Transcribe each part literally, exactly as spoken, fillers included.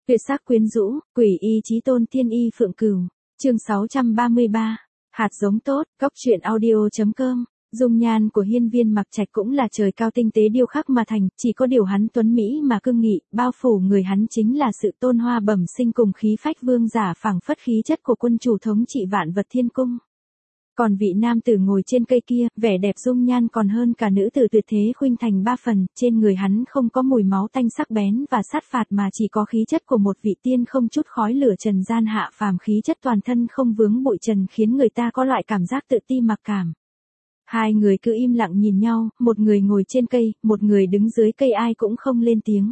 Tuyệt sắc quyến rũ, quỷ y chí tôn tiên y phượng cửu. Chương sáu trăm ba mươi ba. Hạt giống tốt, góc truyện audio chấm com. Dung nhan của Hiên Viên Mặc Trạch cũng là trời cao tinh tế điêu khắc mà thành, chỉ có điều hắn tuấn mỹ mà cương nghị, bao phủ người hắn chính là sự tôn hoa bẩm sinh cùng khí phách vương giả phảng phất khí chất của quân chủ thống trị vạn vật thiên cung. Còn vị nam tử ngồi trên cây kia, vẻ đẹp dung nhan còn hơn cả nữ tử tuyệt thế khuynh thành ba phần, trên người hắn không có mùi máu tanh sắc bén và sát phạt mà chỉ có khí chất của một vị tiên không chút khói lửa trần gian hạ phàm, khí chất toàn thân không vướng bụi trần khiến người ta có loại cảm giác tự ti mặc cảm. Hai người cứ im lặng nhìn nhau, một người ngồi trên cây, một người đứng dưới cây, ai cũng không lên tiếng.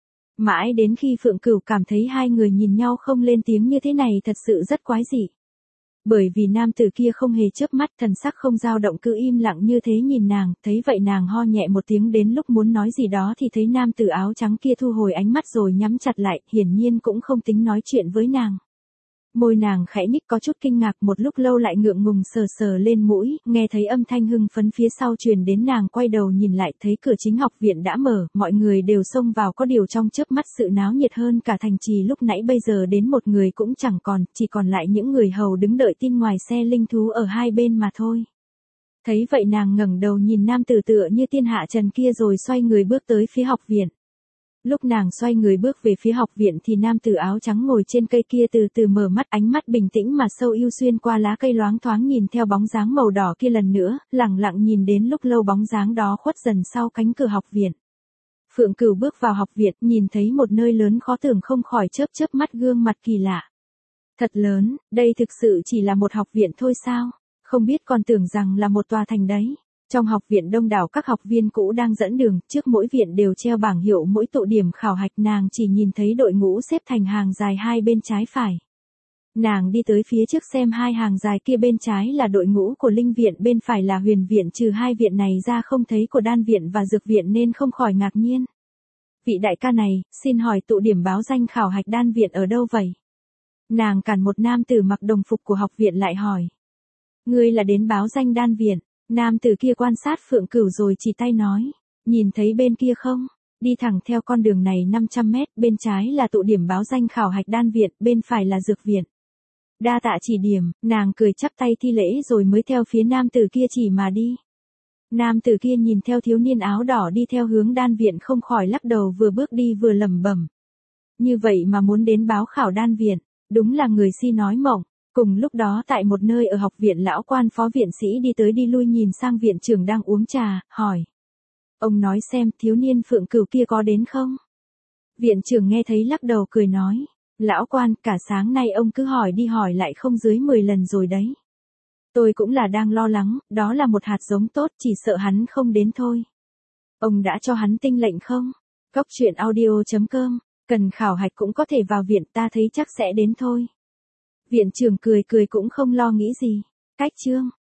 Mãi đến khi Phượng Cửu cảm thấy hai người nhìn nhau không lên tiếng như thế này thật sự rất quái dị. Bởi vì nam tử kia không hề chớp mắt, thần sắc không dao động, cứ im lặng như thế nhìn nàng, thấy vậy nàng ho nhẹ một tiếng, đến lúc muốn nói gì đó thì thấy nam tử áo trắng kia thu hồi ánh mắt rồi nhắm chặt lại, hiển nhiên cũng không tính nói chuyện với nàng. Môi nàng khẽ nhích có chút kinh ngạc, một lúc lâu lại ngượng ngùng sờ sờ lên mũi, nghe thấy âm thanh hưng phấn phía sau truyền đến, nàng quay đầu nhìn lại thấy cửa chính học viện đã mở, mọi người đều xông vào, có điều trong chớp mắt sự náo nhiệt hơn cả thành trì lúc nãy, bây giờ đến một người cũng chẳng còn, chỉ còn lại những người hầu đứng đợi tin ngoài xe linh thú ở hai bên mà thôi. Thấy vậy nàng ngẩng đầu nhìn nam tử tựa như tiên hạ trần kia rồi xoay người bước tới phía học viện. Lúc nàng xoay người bước về phía học viện thì nam tử áo trắng ngồi trên cây kia từ từ mở mắt, ánh mắt bình tĩnh mà sâu yêu xuyên qua lá cây loáng thoáng nhìn theo bóng dáng màu đỏ kia lần nữa, lặng lặng nhìn đến lúc lâu bóng dáng đó khuất dần sau cánh cửa học viện. Phượng Cửu bước vào học viện, nhìn thấy một nơi lớn khó tưởng không khỏi chớp chớp mắt, gương mặt kỳ lạ. Thật lớn, đây thực sự chỉ là một học viện thôi sao? Không biết còn tưởng rằng là một tòa thành đấy. Trong học viện đông đảo các học viên cũ đang dẫn đường, trước mỗi viện đều treo bảng hiệu mỗi tụ điểm khảo hạch, nàng chỉ nhìn thấy đội ngũ xếp thành hàng dài hai bên trái phải. Nàng đi tới phía trước xem hai hàng dài kia, bên trái là đội ngũ của linh viện, bên phải là huyền viện, trừ hai viện này ra không thấy của đan viện và dược viện nên không khỏi ngạc nhiên. Vị đại ca này, xin hỏi tụ điểm báo danh khảo hạch đan viện ở đâu vậy? Nàng cản một nam tử mặc đồng phục của học viện lại hỏi. Ngươi là đến báo danh đan viện? Nam tử kia quan sát Phượng Cửu rồi chỉ tay nói, nhìn thấy bên kia không? Đi thẳng theo con đường này năm trăm mét, bên trái là tụ điểm báo danh khảo hạch đan viện, bên phải là dược viện. Đa tạ chỉ điểm, nàng cười chắp tay thi lễ rồi mới theo phía nam tử kia chỉ mà đi. Nam tử kia nhìn theo thiếu niên áo đỏ đi theo hướng đan viện không khỏi lắc đầu, vừa bước đi vừa lẩm bẩm. Như vậy mà muốn đến báo khảo đan viện, đúng là người si nói mộng. Cùng lúc đó tại một nơi ở học viện, lão quan phó viện sĩ đi tới đi lui nhìn sang viện trưởng đang uống trà, hỏi. Ông nói xem thiếu niên Phượng Cửu kia có đến không? Viện trưởng nghe thấy lắc đầu cười nói. Lão quan, cả sáng nay ông cứ hỏi đi hỏi lại không dưới mười lần rồi đấy. Tôi cũng là đang lo lắng, đó là một hạt giống tốt, chỉ sợ hắn không đến thôi. Ông đã cho hắn tinh lệnh không? Góc truyện audio chấm com, cần khảo hạch cũng có thể vào viện, ta thấy chắc sẽ đến thôi. Viện trưởng cười cười cũng không lo nghĩ gì. Cách chương.